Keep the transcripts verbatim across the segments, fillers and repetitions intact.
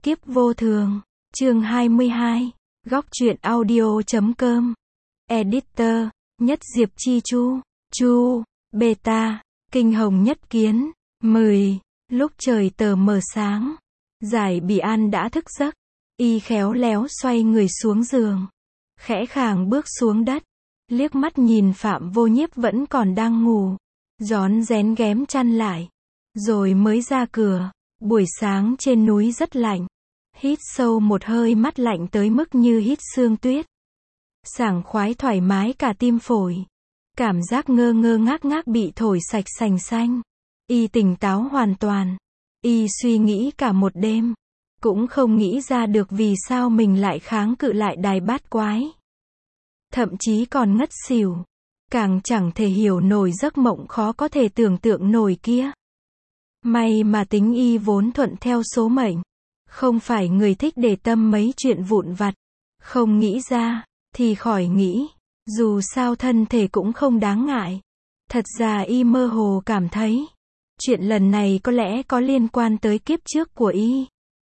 Kiếp vô thường, chương hai mươi hai, góc truyện audio chấm com, editor, Nhất Diệp Chi Chu, Chu, Beta, Kinh Hồng Nhất Kiến, mười, lúc trời tờ mờ sáng, Giải Bỉ An đã thức giấc, y khéo léo xoay người xuống giường, khẽ khàng bước xuống đất, liếc mắt nhìn Phạm Vô Nhiếp vẫn còn đang ngủ, rón rén ghém chăn lại, rồi mới ra cửa. Buổi sáng trên núi rất lạnh, hít sâu một hơi mắt lạnh tới mức như hít sương tuyết. Sảng khoái thoải mái cả tim phổi. Cảm giác ngơ ngơ ngác ngác bị thổi sạch sành xanh. Y tỉnh táo hoàn toàn. Y suy nghĩ cả một đêm. Cũng không nghĩ ra được vì sao mình lại kháng cự lại đài bát quái. Thậm chí còn ngất xỉu. Càng chẳng thể hiểu nổi giấc mộng khó có thể tưởng tượng nổi kia. May mà tính y vốn thuận theo số mệnh. Không phải người thích để tâm mấy chuyện vụn vặt. Không nghĩ ra, thì khỏi nghĩ. Dù sao thân thể cũng không đáng ngại. Thật ra y mơ hồ cảm thấy. Chuyện lần này có lẽ có liên quan tới kiếp trước của y.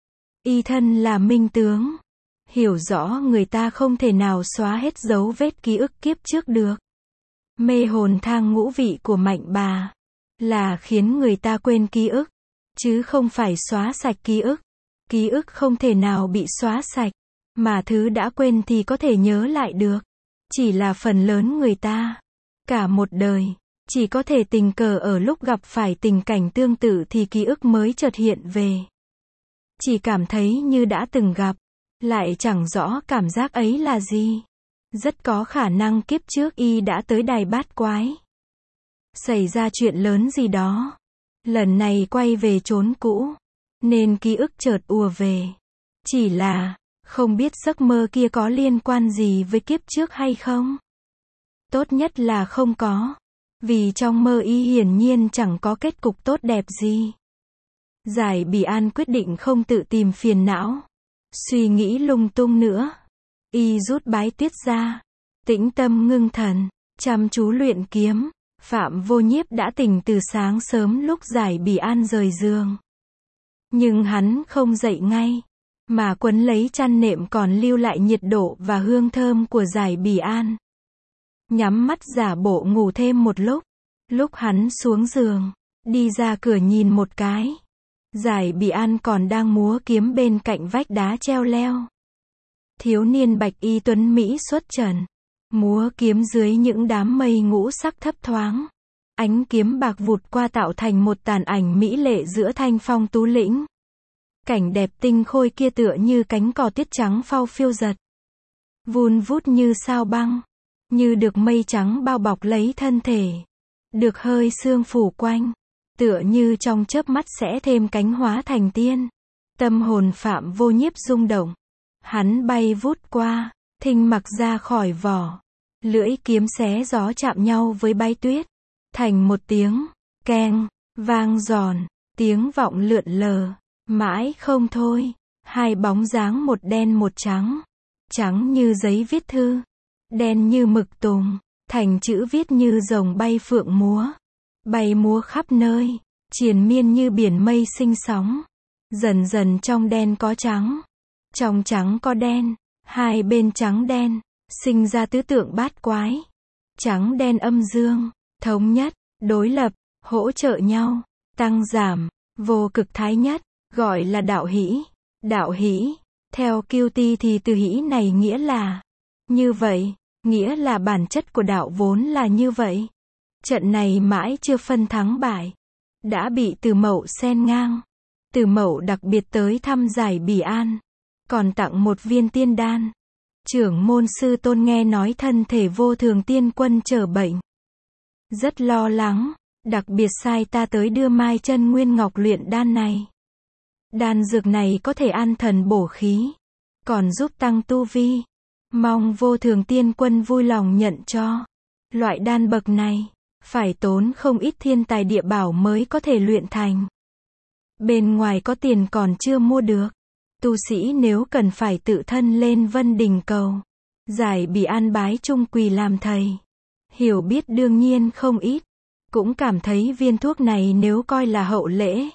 Y thân là minh tướng. Hiểu rõ người ta không thể nào xóa hết dấu vết ký ức kiếp trước được. Mê hồn thang ngũ vị của mạnh bà. Là khiến người ta quên ký ức, chứ không phải xóa sạch ký ức. Ký ức không thể nào bị xóa sạch, mà thứ đã quên thì có thể nhớ lại được. Chỉ là phần lớn người ta, cả một đời, chỉ có thể tình cờ ở lúc gặp phải tình cảnh tương tự thì ký ức mới chợt hiện về. Chỉ cảm thấy như đã từng gặp, lại chẳng rõ cảm giác ấy là gì. Rất có khả năng kiếp trước y đã tới đài bát quái. Xảy ra chuyện lớn gì đó. Lần này quay về chốn cũ. Nên ký ức chợt ùa về. Chỉ là, không biết giấc mơ kia có liên quan gì với kiếp trước hay không? Tốt nhất là không có. Vì trong mơ y hiển nhiên chẳng có kết cục tốt đẹp gì. Giải Bỉ An quyết định không tự tìm phiền não. Suy nghĩ lung tung nữa. Y rút bái tuyết ra. Tĩnh tâm ngưng thần. Chăm chú luyện kiếm. Phạm Vô Nhiếp đã tỉnh từ sáng sớm lúc Giải Bỉ An rời giường. Nhưng hắn không dậy ngay, mà quấn lấy chăn nệm còn lưu lại nhiệt độ và hương thơm của Giải Bỉ An. Nhắm mắt giả bộ ngủ thêm một lúc. Lúc hắn xuống giường, đi ra cửa nhìn một cái. Giải Bỉ An còn đang múa kiếm bên cạnh vách đá treo leo. Thiếu niên bạch y tuấn Mỹ xuất trần. Múa kiếm dưới những đám mây ngũ sắc thấp thoáng. Ánh kiếm bạc vụt qua tạo thành một tàn ảnh mỹ lệ giữa thanh phong tú lĩnh. Cảnh đẹp tinh khôi kia tựa như cánh cò tiết trắng phao phiêu giật. Vun vút như sao băng. Như được mây trắng bao bọc lấy thân thể. Được hơi sương phủ quanh. Tựa như trong chớp mắt sẽ thêm cánh hóa thành tiên. Tâm hồn Phạm Vô Nhiếp rung động. Hắn bay vút qua. Thinh mặc ra khỏi vỏ. Lưỡi kiếm xé gió chạm nhau với bãi tuyết. Thành một tiếng, keng, vang giòn, tiếng vọng lượn lờ, mãi không thôi. Hai bóng dáng một đen một trắng. Trắng như giấy viết thư. Đen như mực tùng. Thành chữ viết như rồng bay phượng múa. Bay múa khắp nơi. Triền miên như biển mây sinh sóng. Dần dần trong đen có trắng. Trong trắng có đen. Hai bên trắng đen. Sinh ra tứ tượng bát quái. Trắng đen âm dương, thống nhất, đối lập, hỗ trợ nhau, tăng giảm, vô cực thái nhất, gọi là đạo hỷ. Đạo hỷ, theo Kiêu Ti thì từ hỷ này nghĩa là như vậy, nghĩa là bản chất của đạo vốn là như vậy. Trận này mãi chưa phân thắng bại, đã bị Từ Mậu xen ngang. Từ Mậu đặc biệt tới thăm Giải Bỉ An, còn tặng một viên tiên đan. Trưởng môn sư tôn nghe nói thân thể Vô Thường Tiên Quân trở bệnh. Rất lo lắng, đặc biệt sai ta tới đưa Mai Chân Nguyên Ngọc luyện đan này. Đan dược này có thể an thần bổ khí, còn giúp tăng tu vi. Mong Vô Thường Tiên Quân vui lòng nhận cho. Loại đan bậc này, phải tốn không ít thiên tài địa bảo mới có thể luyện thành. Bên ngoài có tiền còn chưa mua được. Tu sĩ nếu cần phải tự thân lên Vân Đình cầu. Giải Bỉ An bái chung quỳ làm thầy. Hiểu biết đương nhiên không ít. Cũng cảm thấy viên thuốc này nếu coi là hậu lễ,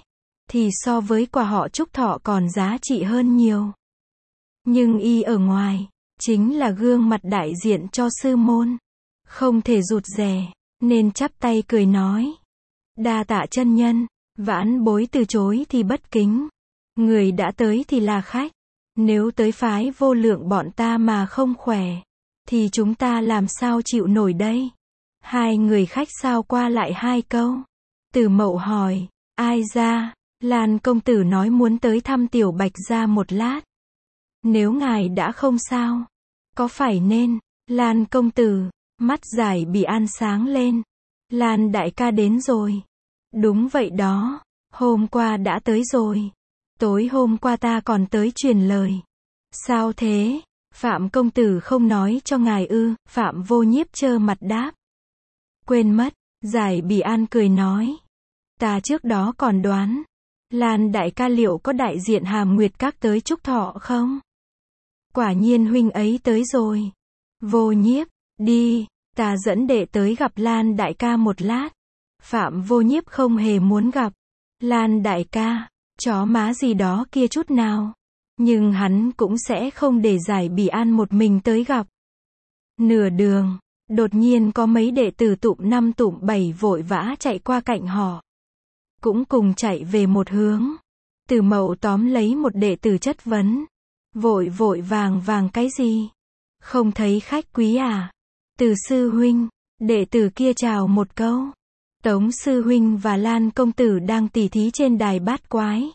thì so với quà họ chúc thọ còn giá trị hơn nhiều. Nhưng y ở ngoài, chính là gương mặt đại diện cho sư môn. Không thể rụt rè, nên chắp tay cười nói. Đa tạ chân nhân, vãn bối từ chối thì bất kính. Người đã tới thì là khách. Nếu tới phái vô lượng bọn ta mà không khỏe, thì chúng ta làm sao chịu nổi đây? Hai người khách sao qua lại hai câu. Từ Mậu hỏi, ai ra? Lan công tử nói muốn tới thăm Tiểu Bạch Gia một lát. Nếu ngài đã không sao, có phải nên? Lan công tử, mắt Giải Bỉ An sáng lên. Lan đại ca đến rồi. Đúng vậy đó, hôm qua đã tới rồi. Tối hôm qua ta còn tới truyền lời. Sao thế? Phạm công tử không nói cho ngài ư? Phạm Vô Nhiếp trơ mặt đáp. Quên mất, Giải Bỉ An cười nói. Ta trước đó còn đoán, Lan đại ca liệu có đại diện Hàm Nguyệt Các tới chúc thọ không? Quả nhiên huynh ấy tới rồi. Vô Nhiếp, đi, ta dẫn đệ tới gặp Lan đại ca một lát. Phạm Vô Nhiếp không hề muốn gặp Lan đại ca, chó má gì đó kia chút nào. Nhưng hắn cũng sẽ không để Giải Bỉ An một mình tới gặp. Nửa đường, đột nhiên có mấy đệ tử tụm năm tụm bảy vội vã chạy qua cạnh họ. Cũng cùng chạy về một hướng. Từ Mậu tóm lấy một đệ tử chất vấn. Vội vội vàng vàng cái gì? Không thấy khách quý à? Từ sư huynh, đệ tử kia chào một câu. Tống sư huynh và Lan công tử đang tỉ thí trên đài bát quái.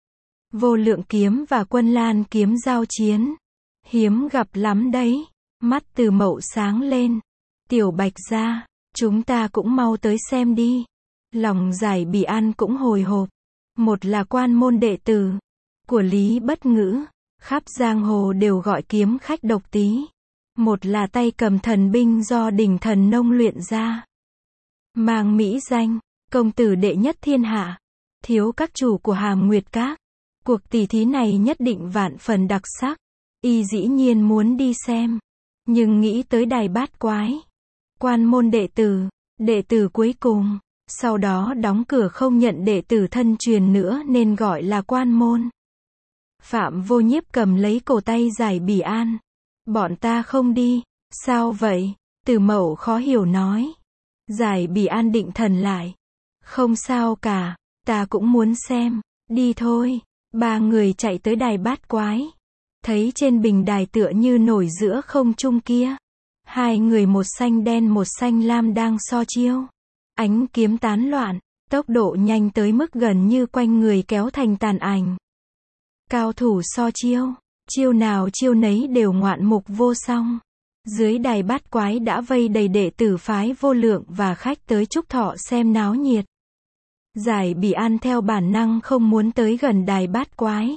Vô lượng kiếm và Quân Lan kiếm giao chiến. Hiếm gặp lắm đấy. Mắt Từ Mậu sáng lên. Tiểu Bạch Gia, chúng ta cũng mau tới xem đi. Lòng Giải Bỉ An cũng hồi hộp. Một là quan môn đệ tử của Lý Bất Ngữ, khắp giang hồ đều gọi kiếm khách Độc Tý. Một là tay cầm thần binh do Đỉnh Thần Nông luyện ra. Mang mỹ danh, công tử đệ nhất thiên hạ, thiếu các chủ của Hàm Nguyệt Các. Cuộc tỷ thí này nhất định vạn phần đặc sắc. Y dĩ nhiên muốn đi xem. Nhưng nghĩ tới đài bát quái. Quan môn đệ tử, đệ tử cuối cùng. Sau đó đóng cửa không nhận đệ tử thân truyền nữa nên gọi là quan môn. Phạm Vô Nhiếp cầm lấy cổ tay Giải Bỉ An. Bọn ta không đi. Sao vậy? Từ Mậu khó hiểu nói. Giải Bỉ An định thần lại. Không sao cả, ta cũng muốn xem. Đi thôi. Ba người chạy tới đài bát quái. Thấy trên bình đài tựa như nổi giữa không trung kia. Hai người một xanh đen một xanh lam đang so chiêu. Ánh kiếm tán loạn, tốc độ nhanh tới mức gần như quanh người kéo thành tàn ảnh. Cao thủ so chiêu, chiêu nào chiêu nấy đều ngoạn mục vô song. Dưới đài bát quái đã vây đầy đệ tử phái vô lượng và khách tới chúc thọ xem náo nhiệt. Giải Bỉ An theo bản năng không muốn tới gần đài bát quái.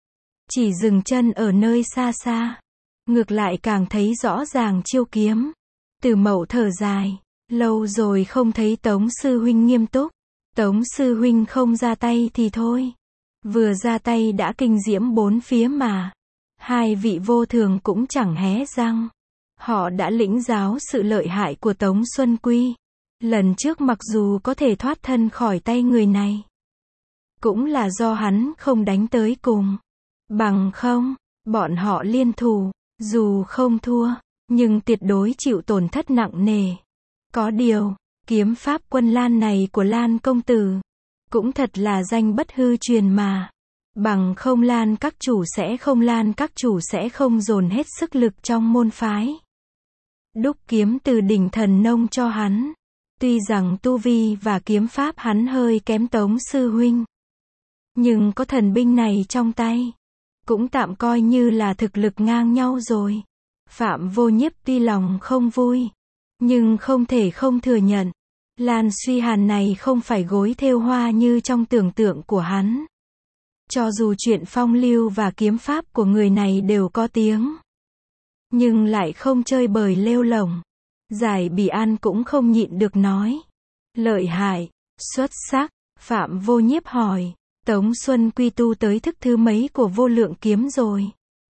Chỉ dừng chân ở nơi xa xa. Ngược lại càng thấy rõ ràng chiêu kiếm. Từ Mậu thở dài. Lâu rồi không thấy Tống sư huynh nghiêm túc. Tống sư huynh không ra tay thì thôi. Vừa ra tay đã kinh diễm bốn phía mà. Hai vị vô thường cũng chẳng hé răng. Họ đã lĩnh giáo sự lợi hại của Tống Xuân Quy. Lần trước mặc dù có thể thoát thân khỏi tay người này, cũng là do hắn không đánh tới cùng. Bằng không, bọn họ liên thủ, dù không thua, nhưng tuyệt đối chịu tổn thất nặng nề. Có điều, kiếm pháp Quân Lan này của Lan công tử, cũng thật là danh bất hư truyền mà. Bằng không Lan các chủ sẽ không Lan các chủ sẽ không dồn hết sức lực trong môn phái. Đúc kiếm từ Đỉnh Thần Nông cho hắn. Tuy rằng tu vi và kiếm pháp hắn hơi kém Tống sư huynh, nhưng có thần binh này trong tay, cũng tạm coi như là thực lực ngang nhau rồi. Phạm Vô Nhiếp tuy lòng không vui, nhưng không thể không thừa nhận, Lan Suy Hàn này không phải gối thêu hoa như trong tưởng tượng của hắn. Cho dù chuyện phong lưu và kiếm pháp của người này đều có tiếng, nhưng lại không chơi bời lêu lổng. Giải Bỉ An cũng không nhịn được nói. Lợi hại, xuất sắc. Phạm Vô Nhiếp hỏi. Tống Xuân Quy tu tới thức thứ mấy của vô lượng kiếm rồi?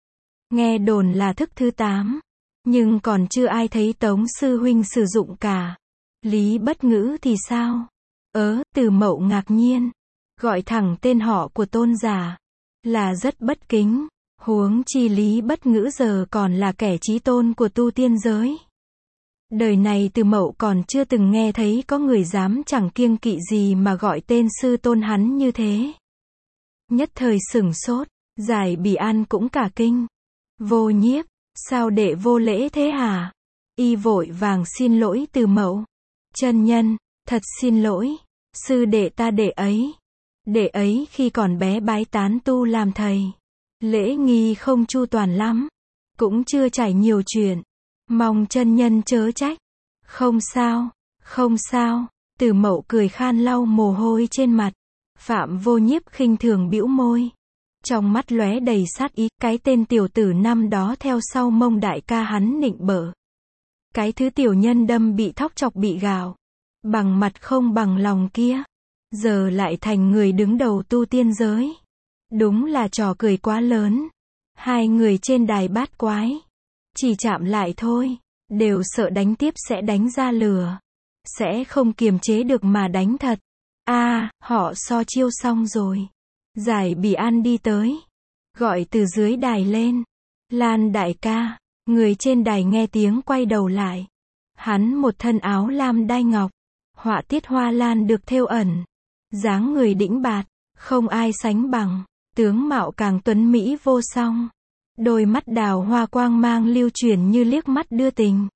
Nghe đồn là thức thứ tám. Nhưng còn chưa ai thấy Tống sư huynh sử dụng cả. Lý Bất Ngữ thì sao? Ớ, Từ Mậu ngạc nhiên. gọi thẳng tên họ của tôn giả, là rất bất kính, huống chi Lý Bất Ngữ giờ còn là kẻ chí tôn của tu tiên giới. Đời này Từ Mậu còn chưa từng nghe thấy có người dám chẳng kiêng kỵ gì mà gọi tên sư tôn hắn như thế. Nhất thời sửng sốt, Giải Bỉ An cũng cả kinh. Vô Nhiếp, sao đệ vô lễ thế hả? Y vội vàng xin lỗi Từ Mậu. Chân nhân, thật xin lỗi, sư đệ ta đệ ấy. Đệ ấy khi còn bé bái tán tu làm thầy. Lễ nghi không chu toàn lắm, cũng chưa trải nhiều chuyện. Mong chân nhân chớ trách. Không sao, không sao, Từ Mậu cười khan lau mồ hôi trên mặt. Phạm Vô Nhiếp khinh thường bĩu môi. Trong mắt lóe đầy sát ý, cái tên tiểu tử năm đó theo sau Mông đại ca hắn nịnh bợ. Cái thứ tiểu nhân đâm bị thóc chọc bị gạo. Bằng mặt không bằng lòng kia. Giờ lại thành người đứng đầu tu tiên giới. Đúng là trò cười quá lớn. Hai người trên đài bát quái. Chỉ chạm lại thôi. Đều sợ đánh tiếp sẽ đánh ra lửa. Sẽ không kiềm chế được mà đánh thật. a à, họ so chiêu xong rồi. Giải Bỉ An đi tới. Gọi từ dưới đài lên. Lan đại ca. Người trên đài nghe tiếng quay đầu lại. Hắn một thân áo lam đai ngọc. Họa tiết hoa lan được thêu ẩn. Dáng người đĩnh bạt. Không ai sánh bằng. Tướng mạo càng tuấn mỹ vô song. Đôi mắt đào hoa quang mang lưu chuyển như liếc mắt đưa tình.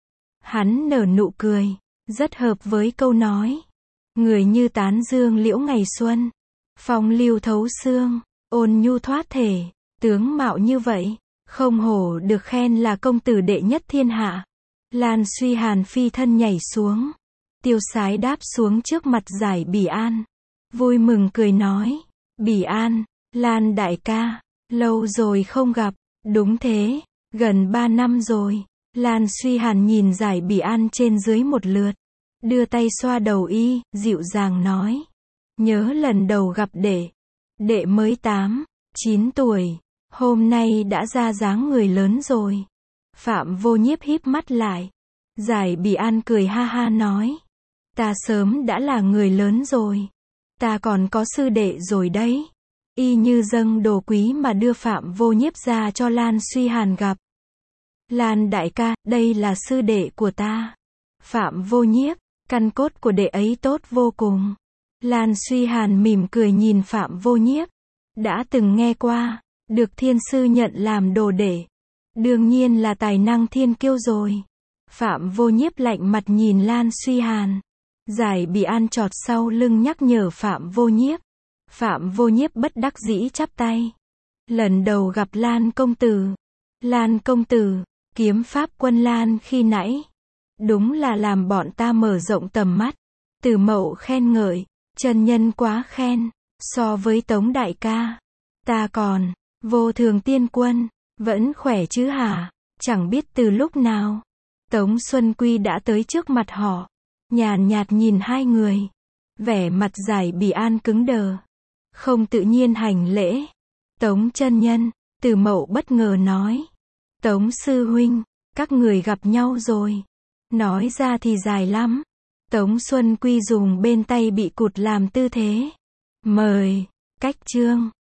Hắn nở nụ cười. Rất hợp với câu nói. Người như tán dương liễu ngày xuân. Phong lưu thấu xương. Ôn nhu thoát thể. Tướng mạo như vậy. Không hổ được khen là công tử đệ nhất thiên hạ. Lan Suy Hàn phi thân nhảy xuống. Tiêu sái đáp xuống trước mặt Giải Bỉ An. Vui mừng cười nói. Bỉ An, Lan đại ca. Lâu rồi không gặp. Đúng thế. Gần ba năm rồi. Lan Suy Hàn nhìn Giải Bỉ An trên dưới một lượt. Đưa tay xoa đầu y, dịu dàng nói. Nhớ lần đầu gặp đệ. Đệ mới tám, chín tuổi. Hôm nay đã ra dáng người lớn rồi. Phạm Vô Nhiếp híp mắt lại. Giải Bỉ An cười ha ha nói. Ta sớm đã là người lớn rồi. Ta còn có sư đệ rồi đấy. Y như dâng đồ quý mà đưa Phạm Vô Nhiếp ra cho Lan Suy Hàn gặp. Lan đại ca, đây là sư đệ của ta. Phạm Vô Nhiếp, căn cốt của đệ ấy tốt vô cùng. Lan Suy Hàn mỉm cười nhìn Phạm Vô Nhiếp. Đã từng nghe qua, được thiên sư nhận làm đồ đệ. Đương nhiên là tài năng thiên kiêu rồi. Phạm Vô Nhiếp lạnh mặt nhìn Lan Suy Hàn. Giải Bỉ An chọt sau lưng nhắc nhở Phạm Vô Nhiếp. Phạm Vô Nhiếp bất đắc dĩ chắp tay. Lần đầu gặp Lan công tử. Lan công tử, kiếm pháp quân Lan khi nãy. Đúng là làm bọn ta mở rộng tầm mắt. Từ Mậu khen ngợi. Chân nhân quá khen. So với Tống đại ca. Ta còn, Vô Thường tiên quân. Vẫn khỏe chứ hả? Chẳng biết từ lúc nào. Tống Xuân Quy đã tới trước mặt họ. Nhàn nhạt nhìn hai người. Vẻ mặt Giải Bỉ An cứng đờ. Không tự nhiên hành lễ. Tống chân nhân, Từ Mậu bất ngờ nói. Tống sư huynh, các người gặp nhau rồi. Nói ra thì dài lắm. Tống Xuân Quy dùng bên tay bị cụt làm tư thế. Mời, cách chương.